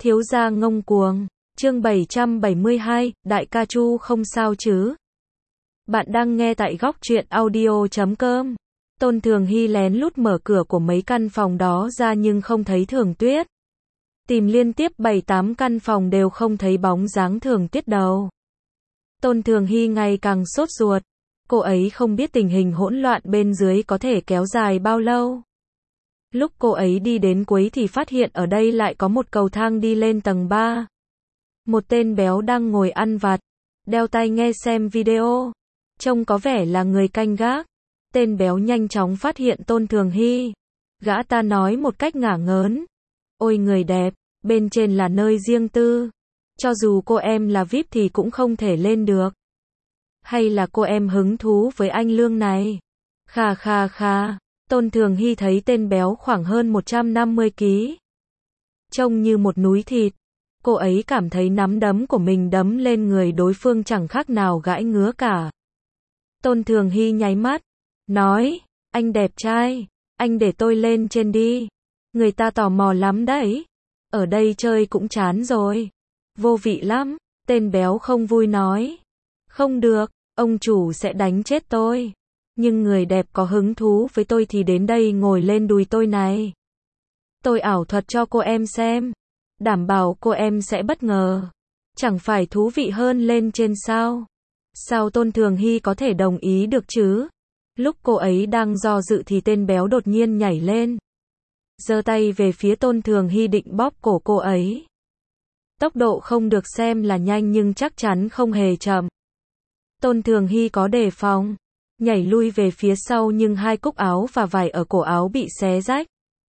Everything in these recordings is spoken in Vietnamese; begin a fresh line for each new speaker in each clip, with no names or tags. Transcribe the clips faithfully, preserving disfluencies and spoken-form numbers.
Thiếu gia ngông cuồng. Chương bảy trăm bảy mươi hai, Đại ca Chu không sao chứ? Bạn đang nghe tại góc truyện audio chấm com. Tôn Thường Hy lén lút mở cửa của mấy căn phòng đó ra nhưng không thấy Thường Tuyết. Tìm liên tiếp bảy tám căn phòng đều không thấy bóng dáng Thường Tuyết đâu. Tôn Thường Hy ngày càng sốt ruột. Cô ấy không biết tình hình hỗn loạn bên dưới có thể kéo dài bao lâu. Lúc cô ấy đi đến cuối thì phát hiện ở đây lại có một cầu thang đi lên tầng ba. Một tên béo đang ngồi ăn vặt, đeo tai nghe xem video. Trông có vẻ là người canh gác. Tên béo nhanh chóng phát hiện Tôn Thường Hy. Gã ta nói một cách ngả ngớn. Ôi người đẹp, bên trên là nơi riêng tư. Cho dù cô em là vi ai pi thì cũng không thể lên được. Hay là cô em hứng thú với anh Lương này? Kha kha kha. Tôn Thường Hy thấy tên béo khoảng hơn một trăm năm mươi ki lô gam. Trông như một núi thịt. Cô ấy cảm thấy nắm đấm của mình đấm lên người đối phương chẳng khác nào gãi ngứa cả. Tôn Thường Hy nháy mắt. Nói, anh đẹp trai, anh để tôi lên trên đi. Người ta tò mò lắm đấy. Ở đây chơi cũng chán rồi. Vô vị lắm. Tên béo không vui nói. Không được, ông chủ sẽ đánh chết tôi. Nhưng người đẹp có hứng thú với tôi thì đến đây ngồi lên đùi tôi này. Tôi ảo thuật cho cô em xem. Đảm bảo cô em sẽ bất ngờ. Chẳng phải thú vị hơn lên trên sao? Sao Tôn Thường Hy có thể đồng ý được chứ? Lúc cô ấy đang do dự thì tên béo đột nhiên nhảy lên. Giơ tay về phía Tôn Thường Hy định bóp cổ cô ấy. Tốc độ không được xem là nhanh nhưng chắc chắn không hề chậm. Tôn Thường Hy có đề phòng. Nhảy lui về phía sau nhưng hai cúc áo và vải ở cổ áo bị xé rách.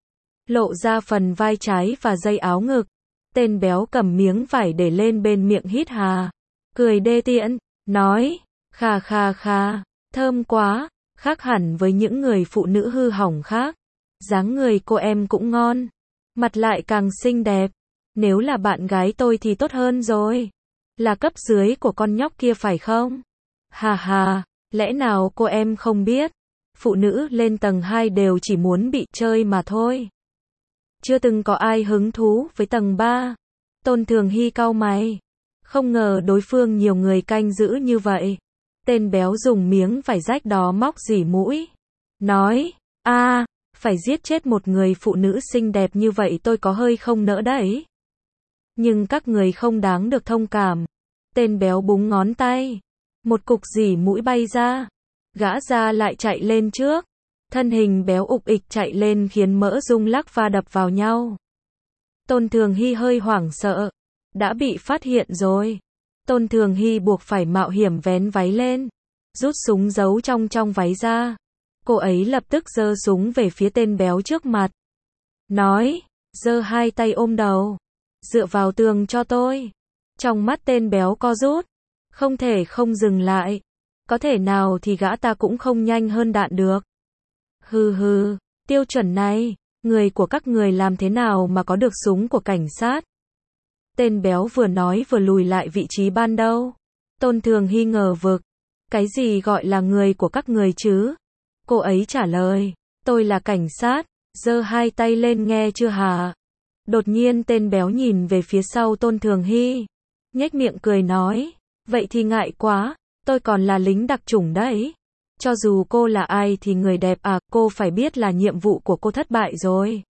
Lộ ra phần vai trái và dây áo ngực. Tên béo cầm miếng vải để lên bên miệng hít hà. Cười đê tiện, nói, kha kha kha, thơm quá, khác hẳn với những người phụ nữ hư hỏng khác. Dáng người cô em cũng ngon, mặt lại càng xinh đẹp. Nếu là bạn gái tôi thì tốt hơn rồi. Là cấp dưới của con nhóc kia phải không? Hà hà, lẽ nào cô em không biết? Phụ nữ lên tầng hai đều chỉ muốn bị chơi mà thôi. Chưa từng có ai hứng thú với tầng ba. Tôn Thường Hy cau mày. Không ngờ đối phương nhiều người canh giữ như vậy. Tên béo dùng miếng vải rách đó móc dỉ mũi. Nói, a, phải giết chết một người phụ nữ xinh đẹp như vậy tôi có hơi không nỡ đấy. Nhưng các người không đáng được thông cảm. Tên béo búng ngón tay. Một cục dỉ mũi bay ra. Gã ra lại chạy lên trước. Thân hình béo ục ịch chạy lên khiến mỡ rung lắc và đập vào nhau. Tôn Thường Hy hơi hoảng sợ. Đã bị phát hiện rồi. Tôn Thường Hy buộc phải mạo hiểm vén váy lên. Rút súng giấu trong trong váy ra. Cô ấy lập tức giơ súng về phía tên béo trước mặt. Nói, giơ hai tay ôm đầu. Dựa vào tường cho tôi. Trong mắt tên béo co rút. Không thể không dừng lại. Có thể nào thì gã ta cũng không nhanh hơn đạn được. Hừ hừ, tiêu chuẩn này, người của các người làm thế nào mà có được súng của cảnh sát? Tên béo vừa nói vừa lùi lại vị trí ban đầu. Tôn Thường Hy ngờ vực. Cái gì gọi là người của các người chứ? Cô ấy trả lời, tôi là cảnh sát, giơ hai tay lên nghe chưa hả? Đột nhiên tên béo nhìn về phía sau Tôn Thường Hy. Nhếch miệng cười nói, vậy thì ngại quá, tôi còn là lính đặc chủng đấy. Cho dù cô là ai thì người đẹp à, cô phải biết là nhiệm vụ của cô thất bại rồi.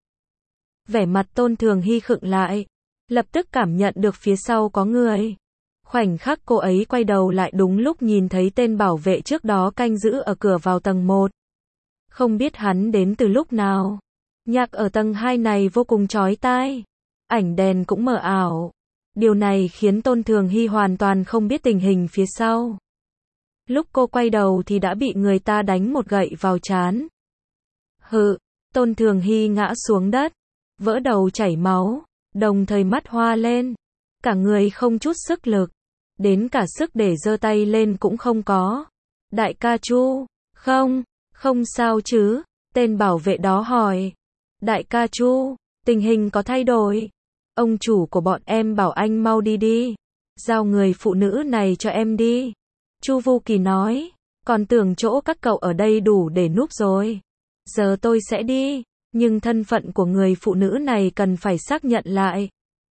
Vẻ mặt Tôn Thường Hy khựng lại. Lập tức cảm nhận được phía sau có người. Khoảnh khắc cô ấy quay đầu lại đúng lúc nhìn thấy tên bảo vệ trước đó canh giữ ở cửa vào tầng một. Không biết hắn đến từ lúc nào. Nhạc ở tầng hai này vô cùng chói tai. Ảnh đèn cũng mờ ảo. Điều này khiến Tôn Thường Hy hoàn toàn không biết tình hình phía sau. Lúc cô quay đầu thì đã bị người ta đánh một gậy vào trán. Hự, Tôn Thường Hy ngã xuống đất, vỡ đầu chảy máu, đồng thời mắt hoa lên. Cả người không chút sức lực, đến cả sức để giơ tay lên cũng không có. Đại ca Chu, không, không sao chứ, tên bảo vệ đó hỏi. Đại ca Chu, tình hình có thay đổi. Ông chủ của bọn em bảo anh mau đi đi. Giao người phụ nữ này cho em đi. Chu Vu Kỳ nói, còn tưởng chỗ các cậu ở đây đủ để núp rồi. Giờ tôi sẽ đi, nhưng thân phận của người phụ nữ này cần phải xác nhận lại.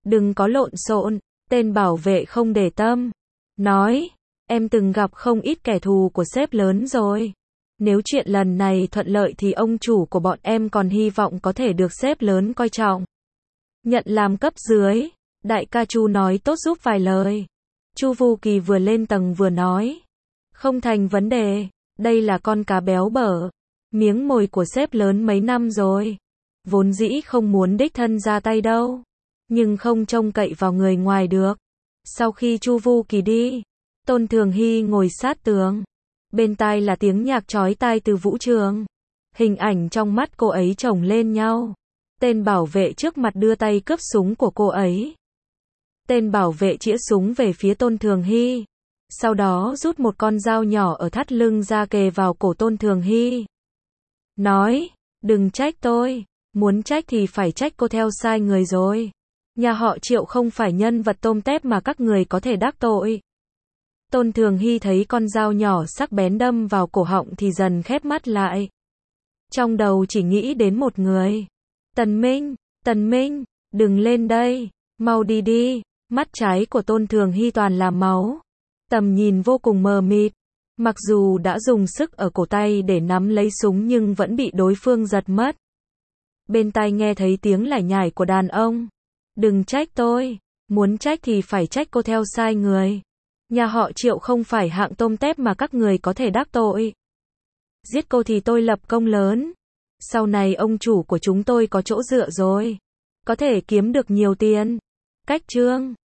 Đừng có lộn xộn. Tên bảo vệ không để tâm. Nói, em từng gặp không ít kẻ thù của sếp lớn rồi. Nếu chuyện lần này thuận lợi thì ông chủ của bọn em còn hy vọng có thể được sếp lớn coi trọng. Nhận làm cấp dưới. Đại ca Chu nói tốt giúp vài lời. Chu Vu Kỳ vừa lên tầng vừa nói. Không thành vấn đề. Đây là con cá béo bở. Miếng mồi của sếp lớn mấy năm rồi. Vốn dĩ không muốn đích thân ra tay đâu. Nhưng không trông cậy vào người ngoài được. Sau khi Chu Vu Kỳ đi, Tôn Thường Hy ngồi sát tường. Bên tai là tiếng nhạc chói tai từ vũ trường. Hình ảnh trong mắt cô ấy chồng lên nhau. Tên bảo vệ trước mặt đưa tay cướp súng của cô ấy. Tên bảo vệ chĩa súng về phía Tôn Thường Hy. Sau đó rút một con dao nhỏ ở thắt lưng ra kề vào cổ Tôn Thường Hy. Nói, đừng trách tôi. Muốn trách thì phải trách cô theo sai người rồi. Nhà họ Triệu không phải nhân vật tôm tép mà các người có thể đắc tội. Tôn Thường Hy thấy con dao nhỏ sắc bén đâm vào cổ họng thì dần khép mắt lại. Trong đầu chỉ nghĩ đến một người. Tần Minh, Tần Minh, đừng lên đây, mau đi đi. Mắt trái của Tôn Thường Hy toàn là máu. Tầm nhìn vô cùng mờ mịt. Mặc dù đã dùng sức ở cổ tay để nắm lấy súng nhưng vẫn bị đối phương giật mất. Bên tai nghe thấy tiếng lải nhải của đàn ông. Đừng trách tôi. Muốn trách thì phải trách cô theo sai người. Nhà họ Triệu không phải hạng tôm tép mà các người có thể đắc tội. Giết cô thì tôi lập công lớn. Sau này ông chủ của chúng tôi có chỗ dựa rồi. Có thể kiếm được nhiều tiền. Cách chương